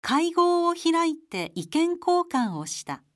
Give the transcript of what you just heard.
会合を開いて意見交換をした。